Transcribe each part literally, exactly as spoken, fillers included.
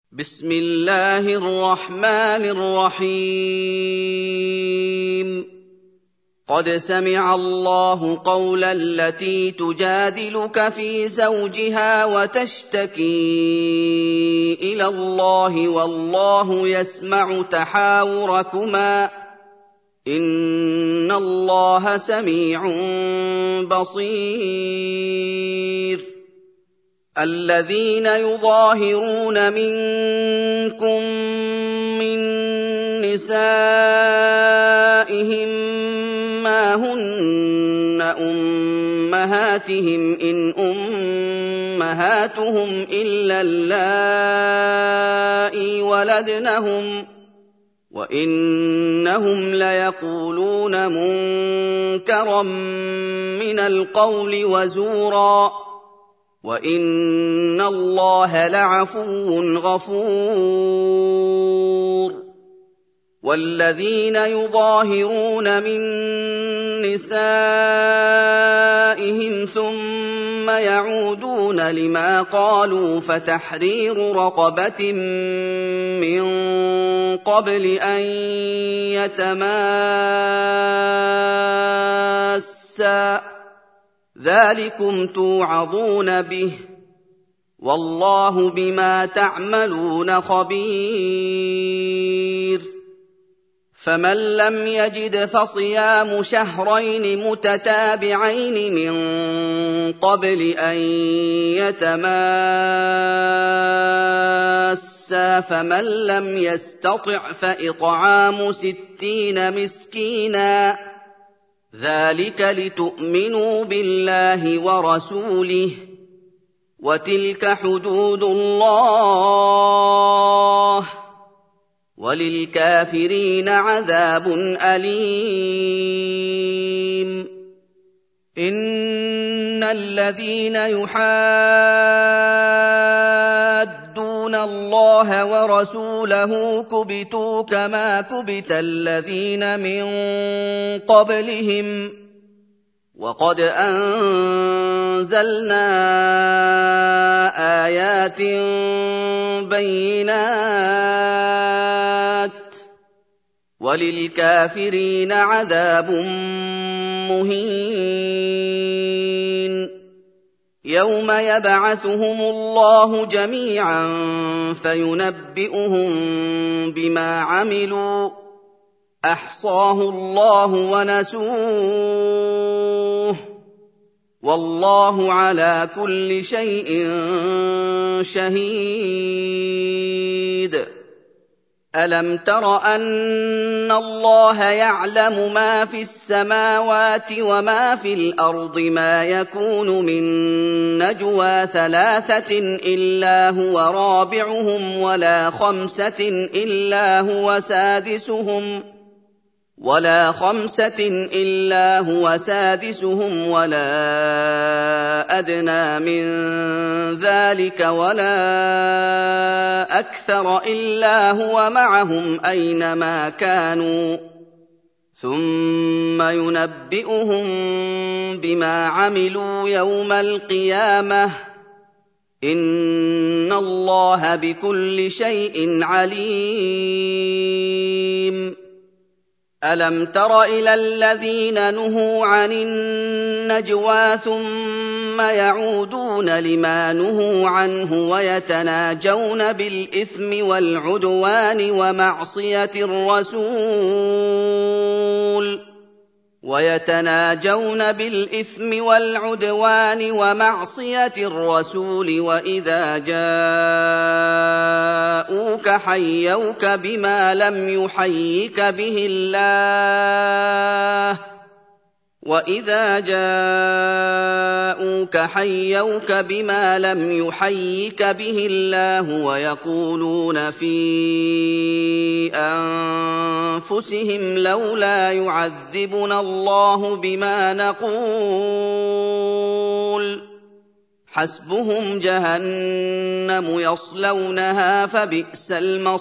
بسم الله الرحمن الرحيم قد سمع الله قول التي تجادلك في زوجها وتشتكي إلى الله والله يسمع تحاوركما إن الله سميع بصير الذين يظاهرون منكم من نسائهم ما هن أمهاتهم إن أمهاتهم إلا اللائي ولدنهم وإنهم ليقولون منكرا من القول وزورا وَإِنَّ اللَّهَ لَعَفُوٌّ غَفُورٌ وَالَّذِينَ يُظَاهِرُونَ مِن نِّسَائِهِمْ ثُمَّ يَعُودُونَ لِمَا قَالُوا فَتَحْرِيرُ رَقَبَةٍ مِّن قَبْلِ أَن يَتَمَاسَّا ذَٰلِكُمْ تُوعَظُونَ بِهِ وَاللَّهُ بِمَا تَعْمَلُونَ خَبِيرٌ فَمَن لَّمْ يَجِدْ فَصِيَامُ شَهْرَيْنِ مُتَتَابِعَيْنِ مِن قَبْلِ أَن يَتَمَاسَّا فَمَن لَّمْ يَسْتَطِعْ فَإِطْعَامُ سِتِّينَ مِسْكِينًا ذَلِكَ لِتُؤْمِنُوا بِاللَّهِ وَرَسُولِهِ ۚ وَتِلْكَ حُدُودُ اللَّهِ ۗ وَلِلْكَافِرِينَ عَذَابٌ أَلِيمٌ إِنَّ الَّذِينَ يُحَادُّونَ اللَّهَ وَرَسُولَهُ كُبِتُوا كَمَا كُبِتَ الَّذِينَ مِن قَبْلِهِمْ ۚ وَقَدْ أَنزَلْنَا آيَاتٍ بَيِّنَاتٍ ۚ وَلِلْكَافِرِينَ عَذَابٌ مُّهِينٌ يَوْمَ يَبْعَثُهُمُ اللَّهُ جَمِيعًا فَيُنَبِّئُهُم بِمَا عَمِلُوا أَحْصَاهُ اللَّهُ وَنَسُوهُ ۚ وَاللَّهُ عَلَىٰ كُلِّ شَيْءٍ شَهِيدٌ أَلَمْ تَرَ أَنَّ اللَّهَ يَعْلَمُ مَا فِي السَّمَاوَاتِ وَمَا فِي الْأَرْضِ مَا يَكُونُ مِن نَّجْوَىٰ ثَلَاثَةٍ إِلَّا هُوَ رَابِعُهُمْ وَلَا خَمْسَةٍ إِلَّا هُوَ سَادِسُهُمْ ولا خمسة إلا هو سادسهم ولا أدنى من ذلك ولا أكثر إلا هو معهم أينما كانوا ثم ينبئهم بما عملوا يوم القيامة إن الله بكل شيء عليم أَلَمْ تَرَ إِلَى الَّذِينَ نُهُوا عَنِ النَّجْوَىٰ ثُمَّ يَعُودُونَ لِمَا نُهُوا عَنْهُ وَيَتَنَاجَوْنَ بِالْإِثْمِ وَالْعُدْوَانِ وَمَعْصِيَتِ الرَّسُولِ وَيَتَنَاجَوْنَ بِالْإِثْمِ وَالْعُدْوَانِ وَمَعْصِيَتِ الرَّسُولِ وَإِذَا جَاءُوكَ حَيَّوْكَ بِمَا لَمْ يُحَيِّكَ بِهِ اللَّهُ وَإِذَا جَاءُوكَ حَيَّوْكَ بِمَا لَمْ يُحَيِّكَ بِهِ اللَّهُ وَيَقُولُونَ فِي أَنفُسِهِمْ لَوْلَا يُعَذِّبُنَا اللَّهُ بِمَا نَقُولُ حَسْبُهُمْ جَهَنَّمُ يَصْلَوْنَهَا فَبِئْسَ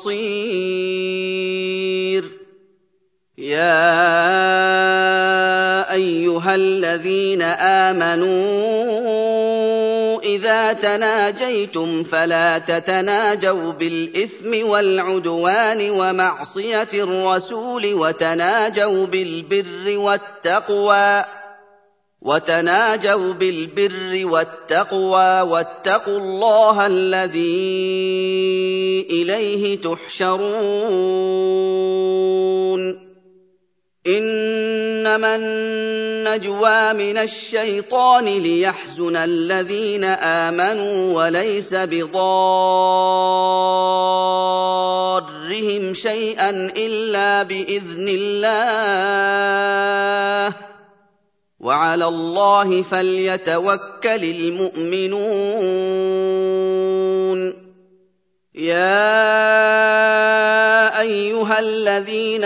الْمَصِيرُ يَا أَيُّهَا الَّذِينَ آمَنُوا إِذَا تَنَاجَيْتُمْ فَلَا تَتَنَاجَوْا بِالْإِثْمِ وَالْعُدْوَانِ وَمَعْصِيَةِ الرَّسُولِ وَتَنَاجَوْا بِالْبِرِّ وَالتَّقْوَىٰ وَتَنَاجَوْا بِالْبِرِّ وَالتَّقْوَىٰ وَاتَّقُوا اللَّهَ الَّذِي إِلَيْهِ تُحْشَرُونَ إِنَّمَا النَّجْوَىٰ مِنَ الشَّيْطَانِ لِيَحْزُنَ الَّذِينَ آمَنُوا وَلَيْسَ بِضَارِّهِمْ شَيْئًا إِلَّا بِإِذْنِ اللَّهِ ۚ وَعَلَى اللَّهِ فَلْيَتَوَكَّلِ الْمُؤْمِنُونَ يَا أَيُّهَا الَّذِينَ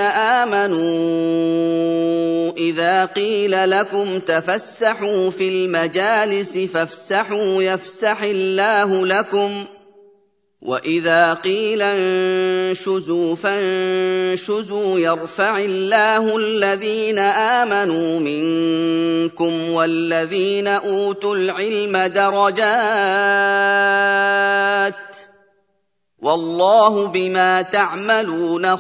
آمَنُوا إِذَا قِيلَ لَكُمْ تَفَسَّحُوا فِي الْمَجَالِسِ فَافْسَحُوا يَفْسَحِ اللَّهُ لَكُمْ ۖ وَإِذَا قِيلَ انشُزُوا فَانشُزُوا يَرْفَعِ اللَّهُ الَّذِينَ آمَنُوا مِنكُمْ وَالَّذِينَ أُوتُوا الْعِلْمَ دَرَجَاتٍ ۚ وَاللَّهُ بِمَا تَعْمَلُونَ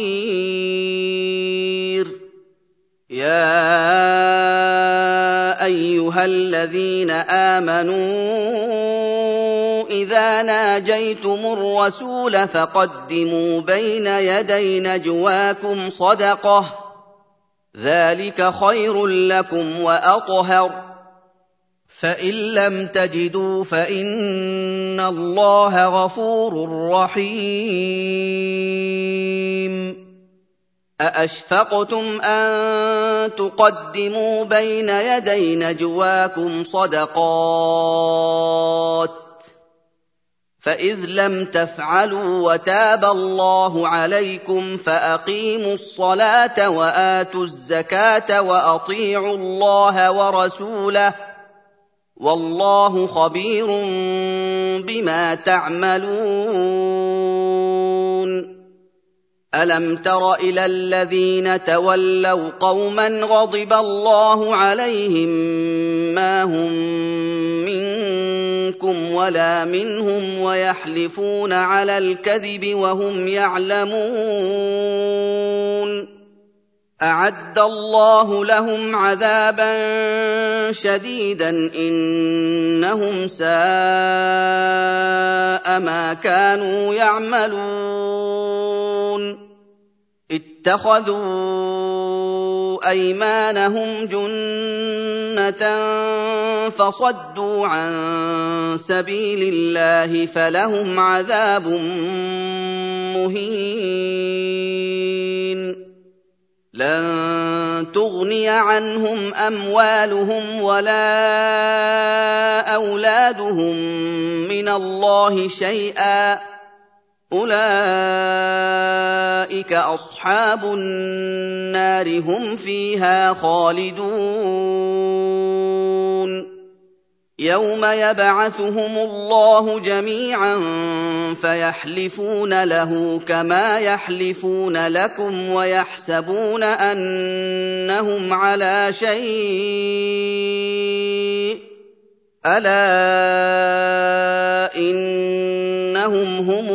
خَبِيرٌ يَا أَيُّهَا الَّذِينَ آمَنُوا إِذَا نَاجَيْتُمُ الرَّسُولَ فَقَدِّمُوا بَيْنَ يَدَيْ نَجْوَاكُمْ صَدَقَةً ۚ ذَٰلِكَ خَيْرٌ لَّكُمْ وَأَطْهَرُ ۚ فَإِن لَّمْ تَجِدُوا فَإِنَّ اللَّهَ غَفُورٌ رَّحِيمٌ أَأَشْفَقْتُمْ أَن تُقَدِّمُوا بَيْنَ يَدَيْ نَجْوَاكُمْ صَدَقَاتٍ ۚ فَإِذْ لَمْ تَفْعَلُوا وَتَابَ اللَّهُ عَلَيْكُمْ فَأَقِيمُوا الصَّلَاةَ وَآتُوا الزَّكَاةَ وَأَطِيعُوا اللَّهَ وَرَسُولَهُ ۚ وَاللَّهُ خَبِيرٌ بِمَا تَعْمَلُونَ أَلَمْ تَرَ إِلَى الَّذِينَ تَوَلَّوْا قَوْمًا غَضِبَ اللَّهُ عَلَيْهِم مَّا هُم مِّنكُمْ وَلَا مِنْهُمْ وَيَحْلِفُونَ عَلَى الْكَذِبِ وَهُمْ يَعْلَمُونَ أَعَدَّ اللَّهُ لَهُمْ عَذَابًا شَدِيدًا إِنَّهُمْ سَاءَ مَا كَانُوا يَعْمَلُونَ اتَّخَذُوا أَيْمَانَهُمْ جُنَّةً فَصَدُّوا عَن سَبِيلِ اللَّهِ فَلَهُمْ عَذَابٌ مُّهِينٌ لَّن تُغْنِيَ عَنْهُمْ أَمْوَالُهُمْ وَلَا أَوْلَادُهُم مِّنَ اللَّهِ شَيْئًا ۚ أُولَٰئِكَ أَصْحَابُ النَّارِ ۖ هُمْ فِيهَا خَالِدُونَ يَوْمَ يَبْعَثُهُمُ اللَّهُ جَمِيعًا فَيَحْلِفُونَ لَهُ كَمَا يَحْلِفُونَ لَكُمْ وَيَحْسَبُونَ أَنَّهُمْ عَلَىٰ شَيْءٍ ۚ أَلَا إِنَّهُمْ هُمُ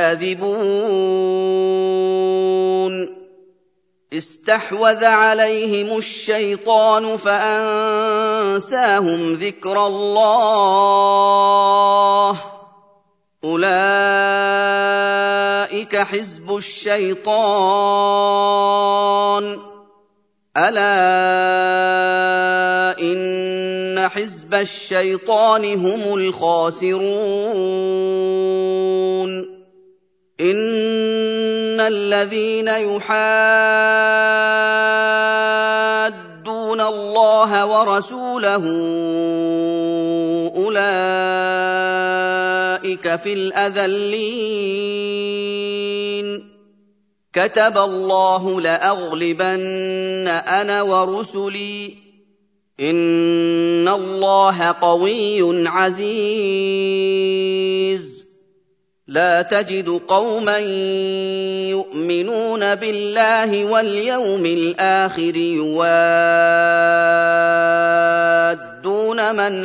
الْكَاذِبُونَ اسْتَحْوَذَ عَلَيْهِمُ الشَّيْطَانُ فَأَنسَاهُمْ ذِكْرَ اللَّهِ ۚ أُولَٰئِكَ حِزْبُ الشَّيْطَانِ ۚ أَلَا إِنَّ حِزْبَ الشَّيْطَانِ هُمُ الْخَاسِرُونَ إِنَّ الَّذِينَ يُحَادُّونَ اللَّهَ وَرَسُولَهُ أُولَٰئِكَ فِي الْأَذَلِّينَ كَتَبَ اللَّهُ لَأَغْلِبَنَّ أَنَا وَرُسُلِي ۚ إِنَّ اللَّهَ قَوِيٌّ عَزِيزٌ لَا تَجِدُ قَوْمًا يُؤْمِنُونَ بِاللَّهِ وَالْيَوْمِ الْآخِرِ يُوَادُّونَ يُجَادِلُونَ مَنْ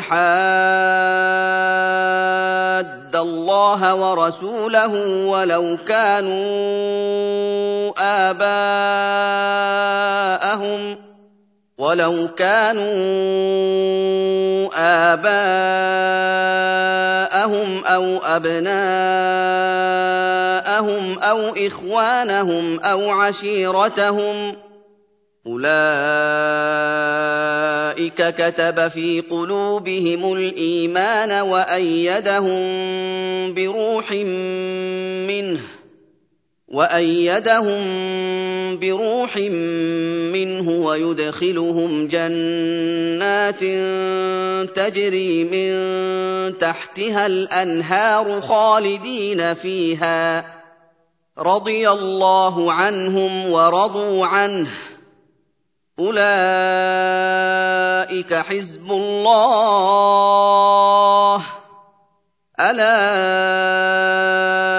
حَادَّ اللَّهَ وَرَسُولَهُ وَلَوْ كَانُوا آبَاءَهُمْ وَلَوْ كَانُوا آبَاءَهُمْ أَوْ أَبْنَاءَهُمْ أَوْ إِخْوَانَهُمْ أَوْ عَشِيرَتَهُمْ ۚ أُولَٰئِكَ كَتَبَ فِي قُلُوبِهِمُ الْإِيمَانَ وَأَيَّدَهُم بِرُوحٍ مِّنْهُ وَأَيَّدَهُم بِرُوحٍ مِّنْهُ وَيُدْخِلُهُمْ جَنَّاتٍ تَجْرِي مِن تَحْتِهَا الْأَنْهَارُ خَالِدِينَ فِيهَا ۚ رَضِيَ اللَّهُ عَنْهُمْ وَرَضُوا عَنْهُ ۚ أُولَٰئِكَ حِزْبُ اللَّهِ ۚ أَلَا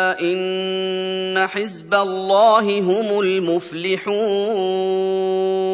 إِنَّ حِزْبَ اللَّهِ هُمُ الْمُفْلِحُونَ